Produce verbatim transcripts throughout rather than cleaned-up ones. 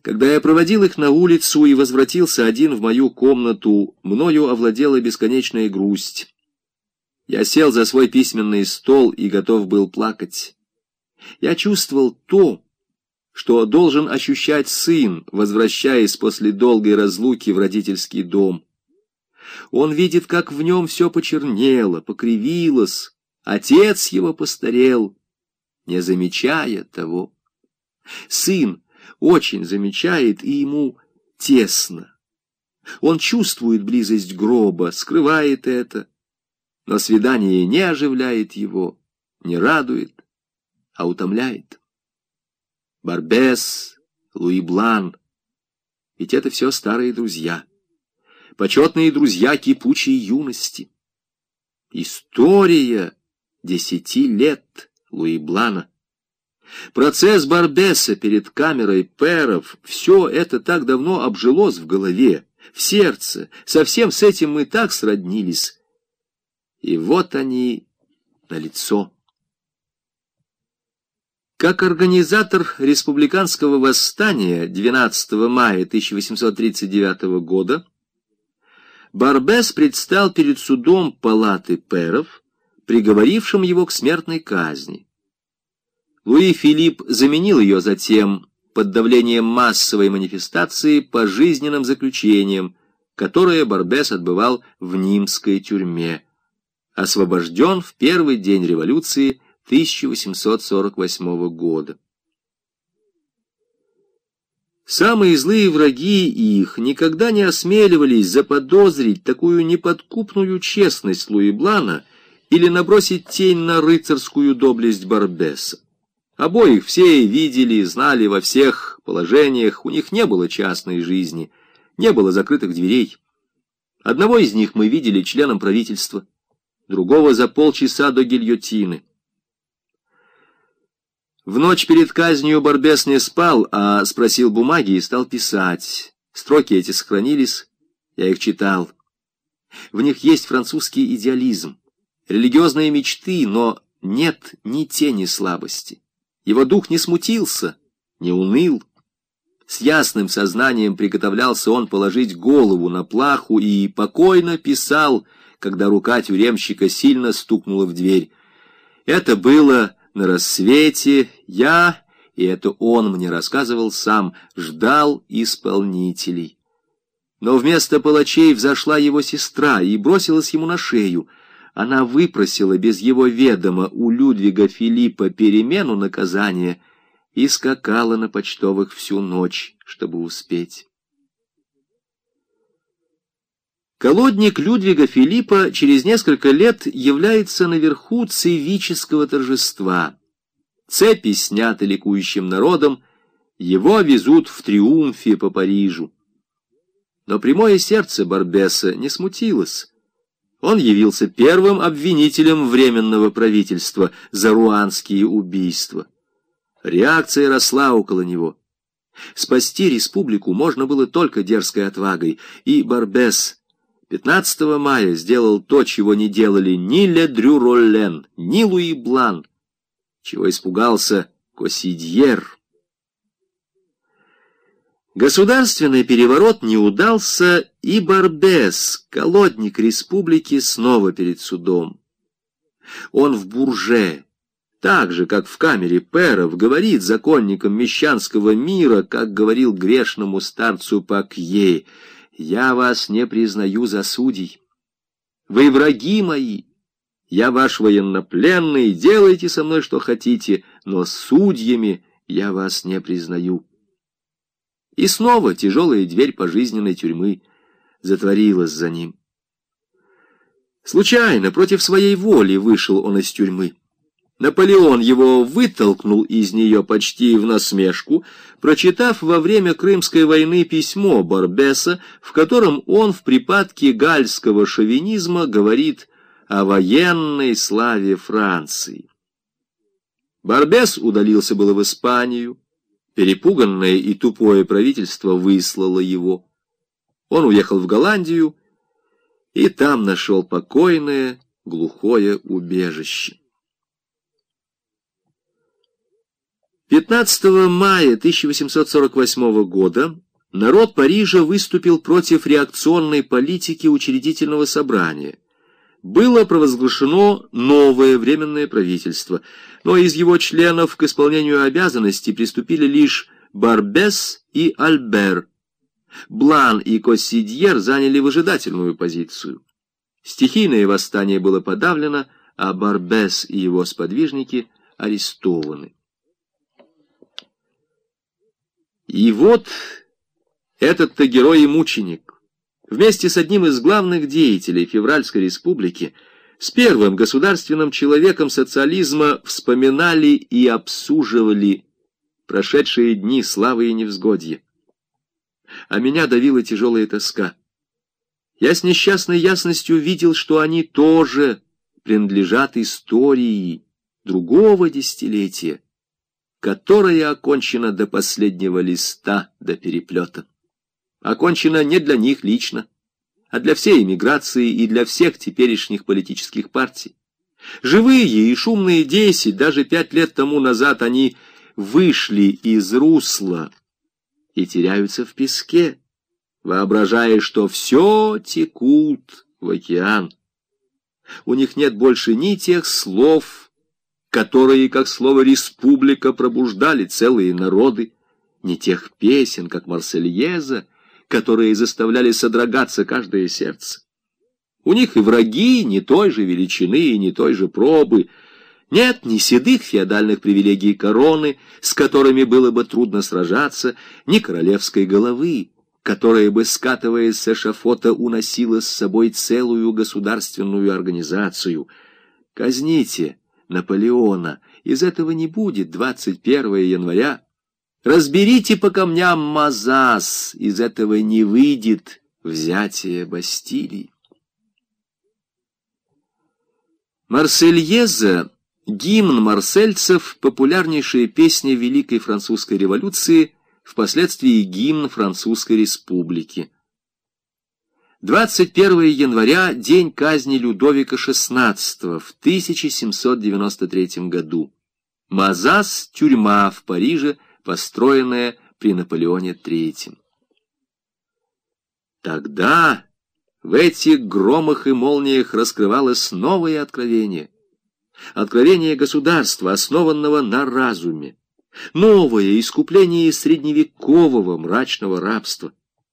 Когда я проводил их на улицу и возвратился один в мою комнату, мною овладела бесконечная грусть. Я сел за свой письменный стол и готов был плакать. Я чувствовал то, что должен ощущать сын, возвращаясь после долгой разлуки в родительский дом. Он видит, как в нем все почернело, покривилось, отец его постарел, не замечая того. Сын очень замечает, и ему тесно. Он чувствует близость гроба, скрывает это, но свидание не оживляет его, не радует, а утомляет. Барбес, Луи Блан, ведь это все старые друзья, почетные друзья кипучей юности. История десяти лет Луи Блана. Процесс Барбеса перед камерой пэров, все это так давно обжилось в голове, в сердце, совсем с этим мы так сроднились. И вот они налицо. Как организатор республиканского восстания двенадцатого мая тысяча восемьсот тридцать девятого года Барбес предстал перед судом палаты пэров, приговорившим его к смертной казни. Луи Филипп заменил ее затем под давлением массовой манифестации пожизненным заключением, которое Барбес отбывал в Нимской тюрьме. Освобожден в первый день революции тысяча восемьсот сорок восьмого года. Самые злые враги их никогда не осмеливались заподозрить такую неподкупную честность Луи Блана или набросить тень на рыцарскую доблесть Барбеса. Обоих все видели, знали во всех положениях, у них не было частной жизни, не было закрытых дверей. Одного из них мы видели членом правительства, другого за полчаса до гильотины. В ночь перед казнью Барбес не спал, а спросил бумаги и стал писать. Строки эти сохранились, я их читал. В них есть французский идеализм, религиозные мечты, но нет ни тени слабости. Его дух не смутился, не уныл. С ясным сознанием приготовлялся он положить голову на плаху и покойно писал, когда рука тюремщика сильно стукнула в дверь. Это было на рассвете. Я, и это он мне рассказывал сам, ждал исполнителей. Но вместо палачей взошла его сестра и бросилась ему на шею. Она выпросила без его ведома у Людвига Филиппа перемену наказания и скакала на почтовых всю ночь, чтобы успеть. Колодник Людвига Филиппа через несколько лет является наверху цивического торжества. Цепи сняты ликующим народом, его везут в триумфе по Парижу. Но прямое сердце Барбеса не смутилось. Он явился первым обвинителем Временного правительства за руанские убийства. Реакция росла около него. Спасти республику можно было только дерзкой отвагой, и Барбес пятнадцатого мая сделал то, чего не делали ни Ледрю Роллен, ни Луи Блан, чего испугался Коссидьер. Государственный переворот не удался, и Барбес, колодник республики, снова перед судом. Он в Бурже, так же, как в камере пэров, говорит законникам мещанского мира, как говорил грешному старцу Пакье: «Я вас не признаю за судей. Вы враги мои. Я ваш военнопленный, делайте со мной что хотите, но судьями я вас не признаю». И снова тяжелая дверь пожизненной тюрьмы затворилась за ним. Случайно, против своей воли, вышел он из тюрьмы. Наполеон его вытолкнул из нее почти в насмешку, прочитав во время Крымской войны письмо Барбеса, в котором он в припадке гальского шовинизма говорит о военной славе Франции. Барбес удалился было в Испанию. Перепуганное и тупое правительство выслало его. Он уехал в Голландию и там нашел покойное, глухое убежище. пятнадцатого мая тысяча восемьсот сорок восьмого года народ Парижа выступил против реакционной политики учредительного собрания. Было провозглашено новое временное правительство, но из его членов к исполнению обязанностей приступили лишь Барбес и Альбер. Блан и Коссидьер заняли выжидательную позицию. Стихийное восстание было подавлено, а Барбес и его сподвижники арестованы. И вот этот-то герой и мученик, вместе с одним из главных деятелей Февральской республики, с первым государственным человеком социализма вспоминали и обсуживали прошедшие дни славы и невзгодья. А меня давила тяжелая тоска. Я с несчастной ясностью видел, что они тоже принадлежат истории другого десятилетия, которая окончена до последнего листа, до переплета. Окончена не для них лично, а для всей эмиграции и для всех теперешних политических партий. Живые и шумные десять, даже пять лет тому назад они вышли из русла и теряются в песке, воображая, что все текут в океан. У них нет больше ни тех слов, которые, как слово «республика», пробуждали целые народы, ни тех песен, как «Марсельеза», которые заставляли содрогаться каждое сердце. У них и враги не той же величины и не той же пробы. Нет ни седых феодальных привилегий короны, с которыми было бы трудно сражаться, ни королевской головы, которая бы, скатываясь с эшафота, уносила с собой целую государственную организацию. Казните Наполеона, из этого не будет двадцать первого января. Разберите по камням Мазас, из этого не выйдет взятие Бастилии. Марсельеза, гимн марсельцев, популярнейшая песня Великой Французской революции, впоследствии гимн Французской республики. двадцать первого января — день казни Людовика шестнадцатого в тысяча семьсот девяносто третьем году. Мазас — тюрьма в Париже, построенная при Наполеоне третьем. Тогда в этих громах и молниях раскрывалось новое откровение. Откровение государства, основанного на разуме. Новое искупление средневекового мрачного рабства.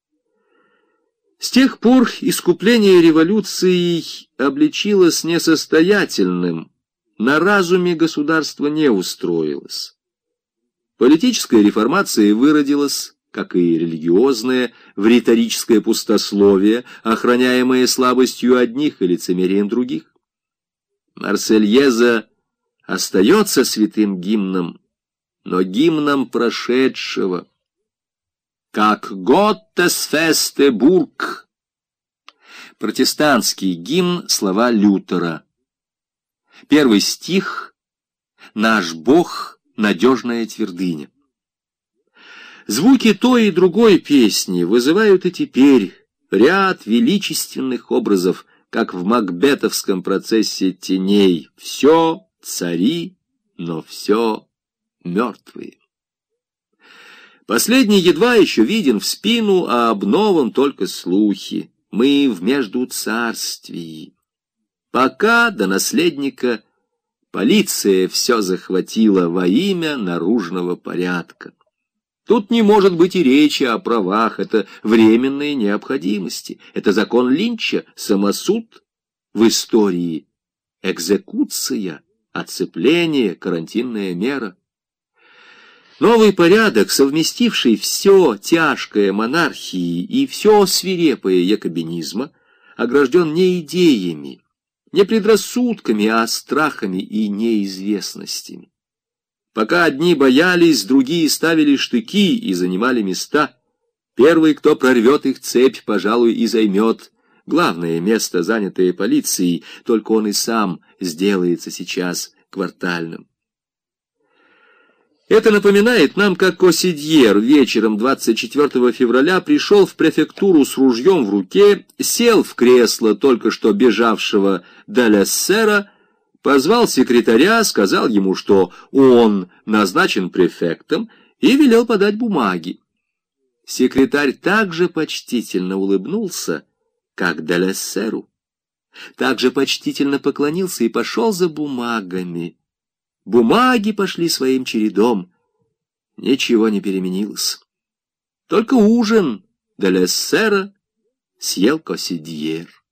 С тех пор искупление революцией обличилось несостоятельным, на разуме государство не устроилось. Политическая реформация выродилась, как и религиозная, в риторическое пустословие, охраняемое слабостью одних и лицемерием других. Марсельеза остается святым гимном, но гимном прошедшего. Как «Gottes feste Burg», протестантский гимн, слова Лютера. Первый стих «Наш Бог — надежная твердыня». Звуки той и другой песни вызывают и теперь ряд величественных образов, как в макбетовском процессе теней. Все цари, но все мертвые. Последний едва еще виден в спину, а об новом только слухи. Мы в междуцарствии. Пока до наследника полиция все захватила во имя наружного порядка. Тут не может быть и речи о правах, это временные необходимости, это закон Линча, самосуд в истории, экзекуция, оцепление, карантинная мера. Новый порядок, совместивший все тяжкое монархии и все свирепое якобинизма, огражден не идеями, не предрассудками, а страхами и неизвестностями. Пока одни боялись, другие ставили штыки и занимали места. Первый, кто прорвет их цепь, пожалуй, и займет главное место, занятое полицией, только он и сам сделается сейчас квартальным. Это напоминает нам, как Коссидьер вечером двадцать четвёртого февраля пришел в префектуру с ружьем в руке, сел в кресло только что бежавшего Деляссера, позвал секретаря, сказал ему, что он назначен префектом, и велел подать бумаги. Секретарь также почтительно улыбнулся, как Делессеру, также почтительно поклонился и пошел за бумагами. Бумаги пошли своим чередом. Ничего не переменилось. Только ужин Делессера съел Коссидьер.